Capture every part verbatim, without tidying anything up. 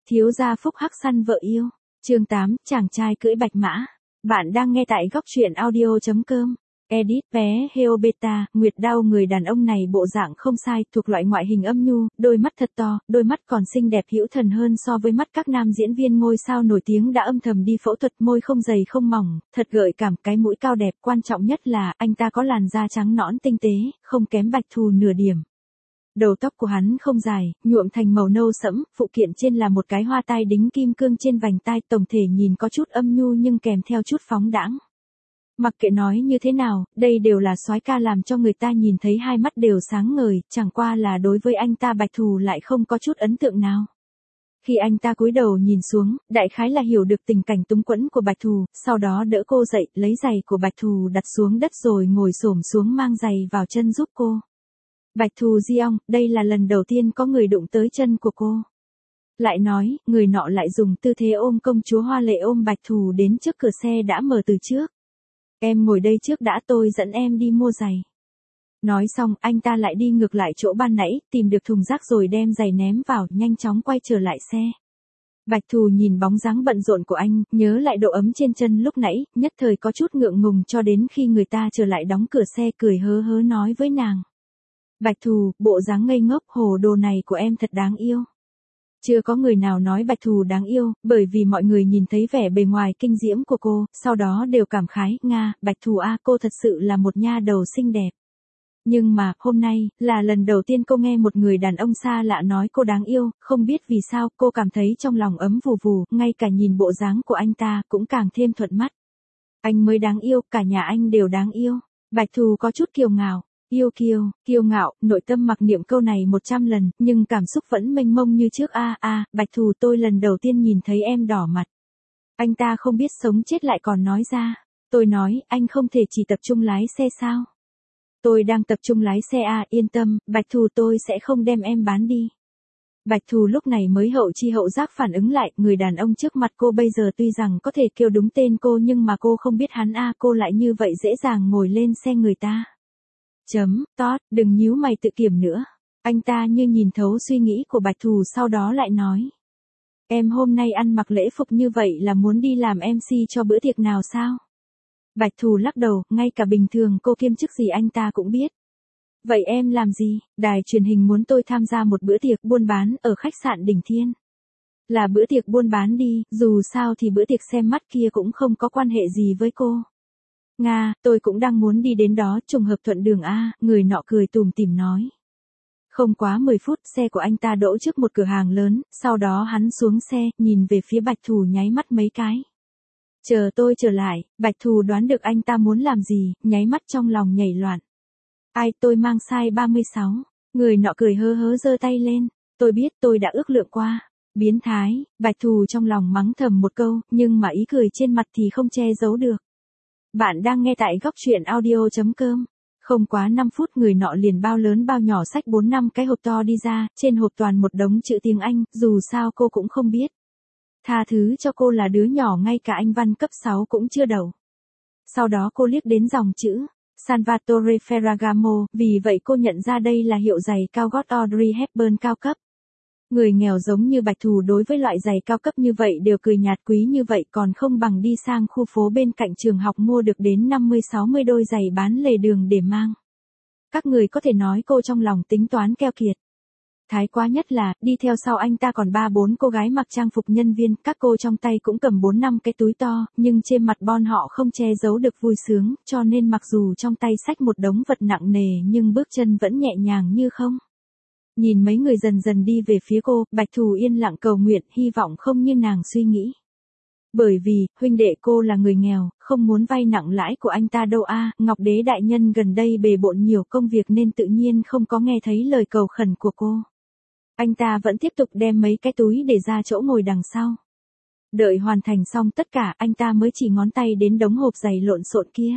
Thiếu gia phúc hắc săn vợ yêu. Chương tám, chàng trai cưỡi bạch mã. Bạn đang nghe tại góc truyện audio chấm com. Edit vé Heo Beta, Nguyệt Đao. Người đàn ông này bộ dạng không sai, thuộc loại ngoại hình âm nhu, đôi mắt thật to, đôi mắt còn xinh đẹp hữu thần hơn so với mắt các nam diễn viên ngôi sao nổi tiếng đã âm thầm đi phẫu thuật. Môi không dày không mỏng, thật gợi cảm, cái mũi cao đẹp, quan trọng nhất là anh ta có làn da trắng nõn tinh tế, không kém Bạch Thù nửa điểm. Đầu tóc của hắn không dài, nhuộm thành màu nâu sẫm, phụ kiện trên là một cái hoa tai đính kim cương trên vành tai, tổng thể nhìn có chút âm nhu nhưng kèm theo chút phóng đãng. Mặc kệ nói như thế nào, đây đều là soái ca làm cho người ta nhìn thấy hai mắt đều sáng ngời, chẳng qua là đối với anh ta Bạch Thù lại không có chút ấn tượng nào. Khi anh ta cúi đầu nhìn xuống, đại khái là hiểu được tình cảnh túng quẫn của Bạch Thù, sau đó đỡ cô dậy, lấy giày của Bạch Thù đặt xuống đất rồi ngồi xổm xuống mang giày vào chân giúp cô. Bạch Thù Giong, đây là lần đầu tiên có người đụng tới chân của cô. Lại nói, người nọ lại dùng tư thế ôm công chúa hoa lệ ôm Bạch Thù đến trước cửa xe đã mở từ trước. Em ngồi đây trước đã, tôi dẫn em đi mua giày. Nói xong, anh ta lại đi ngược lại chỗ ban nãy, tìm được thùng rác rồi đem giày ném vào, nhanh chóng quay trở lại xe. Bạch Thù nhìn bóng dáng bận rộn của anh, nhớ lại độ ấm trên chân lúc nãy, nhất thời có chút ngượng ngùng cho đến khi người ta trở lại đóng cửa xe cười hớ hớ nói với nàng. Bạch Thù, bộ dáng ngây ngốc hồ đồ này của em thật đáng yêu. Chưa có người nào nói Bạch Thù đáng yêu, bởi vì mọi người nhìn thấy vẻ bề ngoài kinh diễm của cô, sau đó đều cảm khái, Nga, Bạch Thù a, cô thật sự là một nha đầu xinh đẹp. Nhưng mà, hôm nay, là lần đầu tiên cô nghe một người đàn ông xa lạ nói cô đáng yêu, không biết vì sao, cô cảm thấy trong lòng ấm vù vù, ngay cả nhìn bộ dáng của anh ta, cũng càng thêm thuận mắt. Anh mới đáng yêu, cả nhà anh đều đáng yêu. Bạch Thù có chút kiêu ngạo. Yêu kiêu, kiêu ngạo, nội tâm mặc niệm câu này một trăm lần, nhưng cảm xúc vẫn mênh mông như trước. A a, à, Bạch Thù, tôi lần đầu tiên nhìn thấy em đỏ mặt. Anh ta không biết sống chết lại còn nói ra. Tôi nói, anh không thể chỉ tập trung lái xe sao? Tôi đang tập trung lái xe à, yên tâm, Bạch Thù, tôi sẽ không đem em bán đi. Bạch Thù lúc này mới hậu chi hậu giác phản ứng lại, người đàn ông trước mặt cô bây giờ tuy rằng có thể kêu đúng tên cô nhưng mà cô không biết hắn a, à, cô lại như vậy dễ dàng ngồi lên xe người ta. Chấm, Todd, đừng nhíu mày tự kiểm nữa. Anh ta như nhìn thấu suy nghĩ của Bạch Thù sau đó lại nói. Em hôm nay ăn mặc lễ phục như vậy là muốn đi làm em xê cho bữa tiệc nào sao? Bạch Thù lắc đầu, ngay cả bình thường cô kiêm chức gì anh ta cũng biết. Vậy em làm gì? Đài truyền hình muốn tôi tham gia một bữa tiệc buôn bán ở khách sạn Đỉnh Thiên. Là bữa tiệc buôn bán đi, dù sao thì bữa tiệc xem mắt kia cũng không có quan hệ gì với cô. Nga, tôi cũng đang muốn đi đến đó, trùng hợp thuận đường a, người nọ cười tủm tỉm nói. Không quá mười phút, xe của anh ta đỗ trước một cửa hàng lớn, sau đó hắn xuống xe, nhìn về phía Bạch Thù nháy mắt mấy cái. Chờ tôi trở lại, Bạch Thù đoán được anh ta muốn làm gì, nháy mắt trong lòng nhảy loạn. Ai, tôi mang size ba mươi sáu, người nọ cười hớ hớ giơ tay lên, tôi biết tôi đã ước lượng qua. Biến thái, Bạch Thù trong lòng mắng thầm một câu, nhưng mà ý cười trên mặt thì không che giấu được. Bạn đang nghe tại góc truyện audio chấm com. Không quá năm phút người nọ liền bao lớn bao nhỏ xách bốn năm cái hộp to đi ra, trên hộp toàn một đống chữ tiếng Anh, dù sao cô cũng không biết. Tha thứ cho cô là đứa nhỏ ngay cả Anh văn cấp sáu cũng chưa đầu. Sau đó cô liếc đến dòng chữ Salvatore Ferragamo, vì vậy cô nhận ra đây là hiệu giày cao gót Audrey Hepburn cao cấp. Người nghèo giống như Bạch Thù đối với loại giày cao cấp như vậy đều cười nhạt, quý như vậy còn không bằng đi sang khu phố bên cạnh trường học mua được đến năm mươi sáu mươi đôi giày bán lề đường để mang. Các người có thể nói cô trong lòng tính toán keo kiệt. Thái quá nhất là, đi theo sau anh ta còn ba bốn cô gái mặc trang phục nhân viên, các cô trong tay cũng cầm bốn năm cái túi to, nhưng trên mặt bọn họ không che giấu được vui sướng, cho nên mặc dù trong tay xách một đống vật nặng nề nhưng bước chân vẫn nhẹ nhàng như không. Nhìn mấy người dần dần đi về phía cô, Bạch Thù yên lặng cầu nguyện, hy vọng không như nàng suy nghĩ. Bởi vì, huynh đệ cô là người nghèo, không muốn vay nặng lãi của anh ta đâu a, Ngọc Đế đại nhân gần đây bề bộn nhiều công việc nên tự nhiên không có nghe thấy lời cầu khẩn của cô. Anh ta vẫn tiếp tục đem mấy cái túi để ra chỗ ngồi đằng sau. Đợi hoàn thành xong tất cả, anh ta mới chỉ ngón tay đến đống hộp giày lộn xộn kia.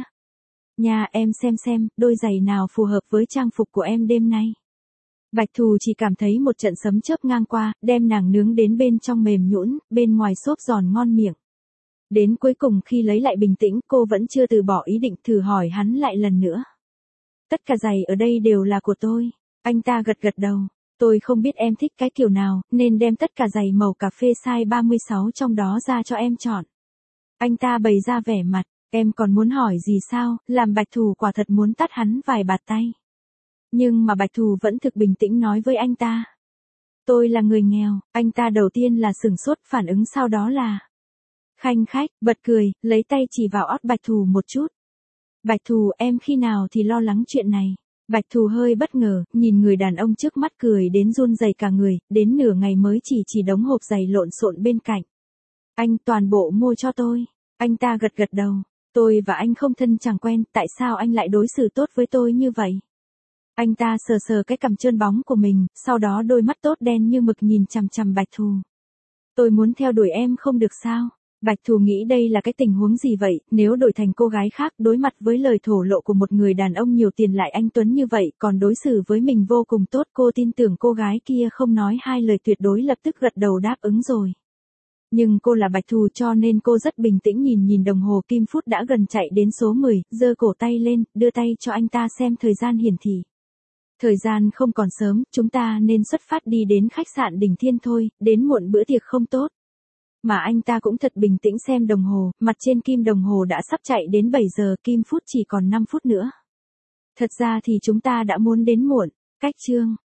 Nhà em xem xem, đôi giày nào phù hợp với trang phục của em đêm nay. Bạch Thù chỉ cảm thấy một trận sấm chớp ngang qua, đem nàng nướng đến bên trong mềm nhũn, bên ngoài xốp giòn ngon miệng. Đến cuối cùng khi lấy lại bình tĩnh, cô vẫn chưa từ bỏ ý định, thử hỏi hắn lại lần nữa. Tất cả giày ở đây đều là của tôi. Anh ta gật gật đầu. Tôi không biết em thích cái kiểu nào, nên đem tất cả giày màu cà phê size ba mươi sáu trong đó ra cho em chọn. Anh ta bày ra vẻ mặt, em còn muốn hỏi gì sao, làm Bạch Thù quả thật muốn tát hắn vài bạt tay. Nhưng mà Bạch Thù vẫn thực bình tĩnh nói với anh ta. Tôi là người nghèo, anh ta đầu tiên là sửng sốt, phản ứng sau đó là khanh khách, bật cười, lấy tay chỉ vào ót Bạch Thù một chút. Bạch Thù, em khi nào thì lo lắng chuyện này. Bạch Thù hơi bất ngờ, nhìn người đàn ông trước mắt cười đến run rẩy cả người, đến nửa ngày mới chỉ chỉ đống hộp giày lộn xộn bên cạnh. Anh toàn bộ mua cho tôi. Anh ta gật gật đầu. Tôi và anh không thân chẳng quen, tại sao anh lại đối xử tốt với tôi như vậy? Anh ta sờ sờ cái cằm trơn bóng của mình, sau đó đôi mắt tốt đen như mực nhìn chằm chằm Bạch Thù. Tôi muốn theo đuổi em không được sao? Bạch Thù nghĩ đây là cái tình huống gì vậy, nếu đổi thành cô gái khác đối mặt với lời thổ lộ của một người đàn ông nhiều tiền lại anh tuấn như vậy còn đối xử với mình vô cùng tốt, cô tin tưởng cô gái kia không nói hai lời tuyệt đối lập tức gật đầu đáp ứng rồi. Nhưng cô là Bạch Thù cho nên cô rất bình tĩnh nhìn nhìn đồng hồ kim phút đã gần chạy đến số mười, giơ cổ tay lên, đưa tay cho anh ta xem thời gian hiển thị. Thời gian không còn sớm, chúng ta nên xuất phát đi đến khách sạn Đỉnh Thiên thôi, đến muộn bữa tiệc không tốt. Mà anh ta cũng thật bình tĩnh xem đồng hồ, mặt trên kim đồng hồ đã sắp chạy đến bảy giờ, kim phút chỉ còn năm phút nữa. Thật ra thì chúng ta đã muốn đến muộn, cách chương.